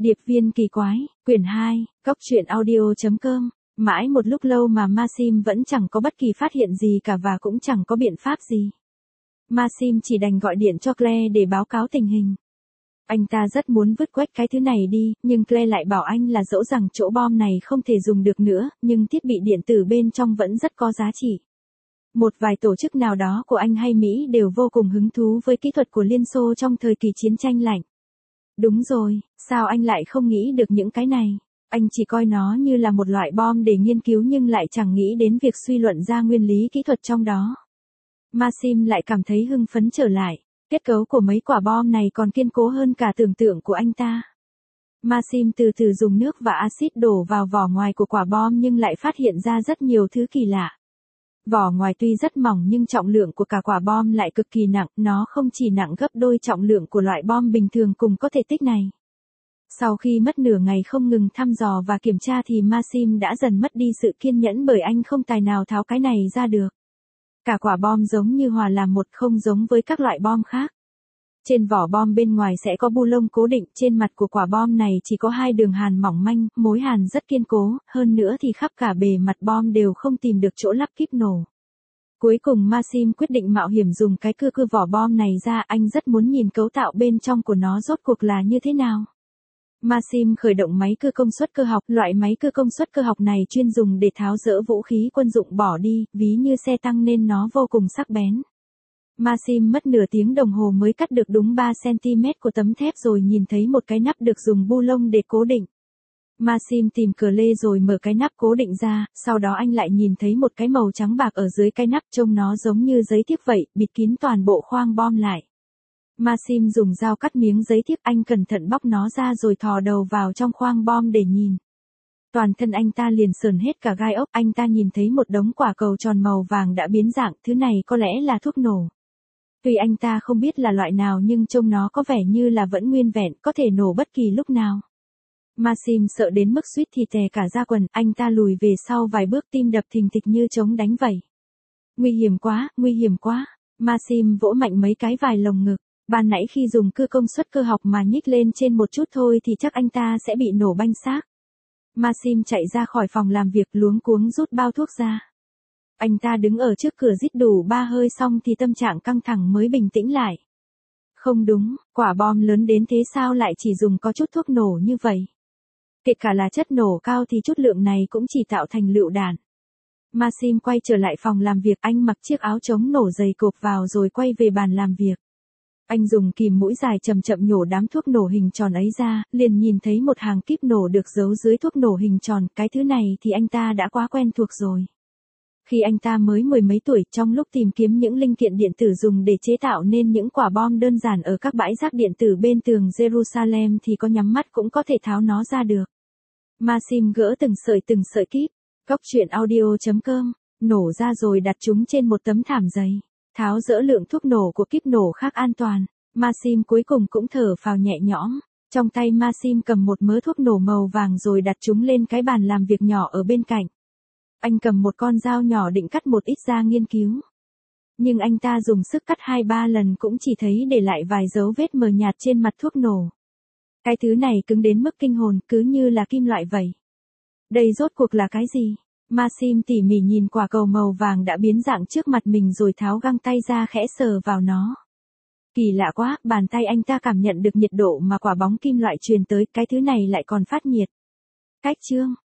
Điệp viên kỳ quái, quyển 2, Cốc truyện audio.com. Mãi một lúc lâu mà Maxim vẫn chẳng có bất kỳ phát hiện gì cả và cũng chẳng có biện pháp gì. Maxim chỉ đành gọi điện cho Claire để báo cáo tình hình. Anh ta rất muốn vứt quách cái thứ này đi, nhưng Claire lại bảo anh là dẫu rằng chỗ bom này không thể dùng được nữa, nhưng thiết bị điện tử bên trong vẫn rất có giá trị. Một vài tổ chức nào đó của Anh hay Mỹ đều vô cùng hứng thú với kỹ thuật của Liên Xô trong thời kỳ chiến tranh lạnh. Đúng rồi, sao anh lại không nghĩ được những cái này? Anh chỉ coi nó như là một loại bom để nghiên cứu nhưng lại chẳng nghĩ đến việc suy luận ra nguyên lý kỹ thuật trong đó. Maxim lại cảm thấy hưng phấn trở lại. Kết cấu của mấy quả bom này còn kiên cố hơn cả tưởng tượng của anh ta. Maxim từ từ dùng nước và axit đổ vào vỏ ngoài của quả bom nhưng lại phát hiện ra rất nhiều thứ kỳ lạ. Vỏ ngoài tuy rất mỏng nhưng trọng lượng của cả quả bom lại cực kỳ nặng, nó không chỉ nặng gấp đôi trọng lượng của loại bom bình thường cùng có thể tích này. Sau khi mất nửa ngày không ngừng thăm dò và kiểm tra thì Maxim đã dần mất đi sự kiên nhẫn bởi anh không tài nào tháo cái này ra được. Cả quả bom giống như hòa làm một, không giống với các loại bom khác. Trên vỏ bom bên ngoài sẽ có bu lông cố định, trên mặt của quả bom này chỉ có hai đường hàn mỏng manh, mối hàn rất kiên cố, hơn nữa thì khắp cả bề mặt bom đều không tìm được chỗ lắp kíp nổ. Cuối cùng Maxim quyết định mạo hiểm dùng cái cưa vỏ bom này ra, anh rất muốn nhìn cấu tạo bên trong của nó rốt cuộc là như thế nào. Maxim khởi động máy cưa công suất cơ học, loại máy cưa công suất cơ học này chuyên dùng để tháo dỡ vũ khí quân dụng bỏ đi, ví như xe tăng nên nó vô cùng sắc bén. Maxim mất nửa tiếng đồng hồ mới cắt được đúng 3 cm của tấm thép rồi nhìn thấy một cái nắp được dùng bu lông để cố định. Maxim tìm cờ lê rồi mở cái nắp cố định ra, sau đó anh lại nhìn thấy một cái màu trắng bạc ở dưới cái nắp trông nó giống như giấy thiếc vậy, bịt kín toàn bộ khoang bom lại. Maxim dùng dao cắt miếng giấy thiếc, anh cẩn thận bóc nó ra rồi thò đầu vào trong khoang bom để nhìn. Toàn thân anh ta liền sởn hết cả gai ốc, anh ta nhìn thấy một đống quả cầu tròn màu vàng đã biến dạng, thứ này có lẽ là thuốc nổ. Tuy anh ta không biết là loại nào nhưng trông nó có vẻ như là vẫn nguyên vẹn, có thể nổ bất kỳ lúc nào. Maxim sợ đến mức suýt thì tè cả da quần, anh ta lùi về sau vài bước, tim đập thình thịch như trống đánh vậy. Nguy hiểm quá, nguy hiểm quá. Maxim vỗ mạnh mấy cái vài lồng ngực. Ban nãy khi dùng cưa công suất cơ học mà nhích lên trên một chút thôi thì chắc anh ta sẽ bị nổ banh xác. Maxim chạy ra khỏi phòng làm việc luống cuống rút bao thuốc ra. Anh ta đứng ở trước cửa rít đủ 3 hơi xong thì tâm trạng căng thẳng mới bình tĩnh lại. Không đúng, quả bom lớn đến thế sao lại chỉ dùng có chút thuốc nổ như vậy? Kể cả là chất nổ cao thì chút lượng này cũng chỉ tạo thành lựu đạn. Maxim quay trở lại phòng làm việc, anh mặc chiếc áo chống nổ dày cộp vào rồi quay về bàn làm việc. Anh dùng kìm mũi dài chậm chậm nhổ đám thuốc nổ hình tròn ấy ra, liền nhìn thấy một hàng kíp nổ được giấu dưới thuốc nổ hình tròn, cái thứ này thì anh ta đã quá quen thuộc rồi. Khi anh ta mới mười mấy tuổi, trong lúc tìm kiếm những linh kiện điện tử dùng để chế tạo nên những quả bom đơn giản ở các bãi rác điện tử bên tường Jerusalem thì có nhắm mắt cũng có thể tháo nó ra được. Maxim gỡ từng sợi kíp. Cốc truyện audio.com, nổ ra rồi đặt chúng trên một tấm thảm dày. Tháo dỡ lượng thuốc nổ của kíp nổ khác an toàn. Maxim cuối cùng cũng thở phào nhẹ nhõm. Trong tay Maxim cầm một mớ thuốc nổ màu vàng rồi đặt chúng lên cái bàn làm việc nhỏ ở bên cạnh. Anh cầm một con dao nhỏ định cắt một ít ra nghiên cứu. Nhưng anh ta dùng sức cắt 2-3 lần cũng chỉ thấy để lại vài dấu vết mờ nhạt trên mặt thuốc nổ. Cái thứ này cứng đến mức kinh hồn, cứ như là kim loại vậy. Đây rốt cuộc là cái gì? Maxim tỉ mỉ nhìn quả cầu màu vàng đã biến dạng trước mặt mình rồi tháo găng tay ra khẽ sờ vào nó. Kỳ lạ quá, bàn tay anh ta cảm nhận được nhiệt độ mà quả bóng kim loại truyền tới, cái thứ này lại còn phát nhiệt. Cách chương